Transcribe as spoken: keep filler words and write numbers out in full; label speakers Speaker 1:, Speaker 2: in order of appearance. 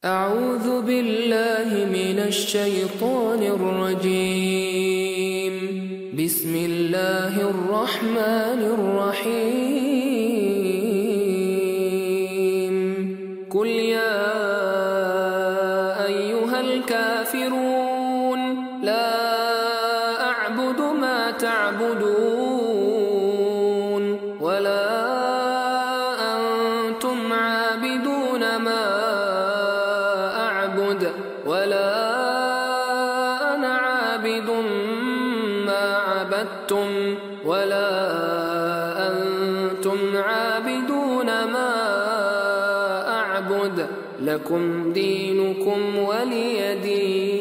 Speaker 1: أعوذ بالله من الشيطان الرجيم. بسم الله الرحمن الرحيم. قل يا أيها الكافرون لا أعبد ما تعبدون ولا أنتم عابدون ما ولا أنا عابد ما عبدتم ولا أنتم عابدون ما أعبد لكم دينكم ولي دين.